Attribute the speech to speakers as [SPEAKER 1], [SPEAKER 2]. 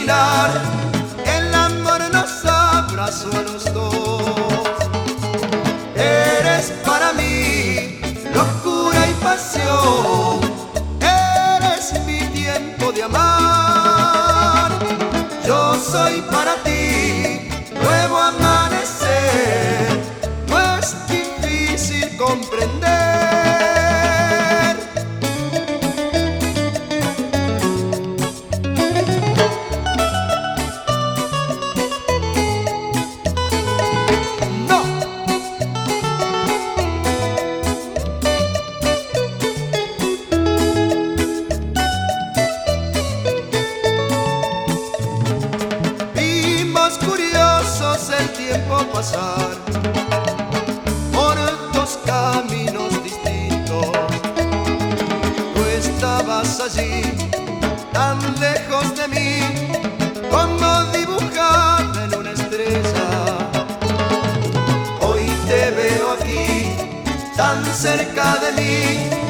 [SPEAKER 1] mirar, el amor nos abrazó a los dos. Eres para mí locura y pasión, eres mi tiempo de amar. Yo soy para ti nuevo amanecer, no es difícil comprender. Curiosos el tiempo pasar por dos caminos distintos. Tú estabas allí, tan lejos de mí, como dibujada en una estrella. Hoy te veo aquí, tan cerca de mí.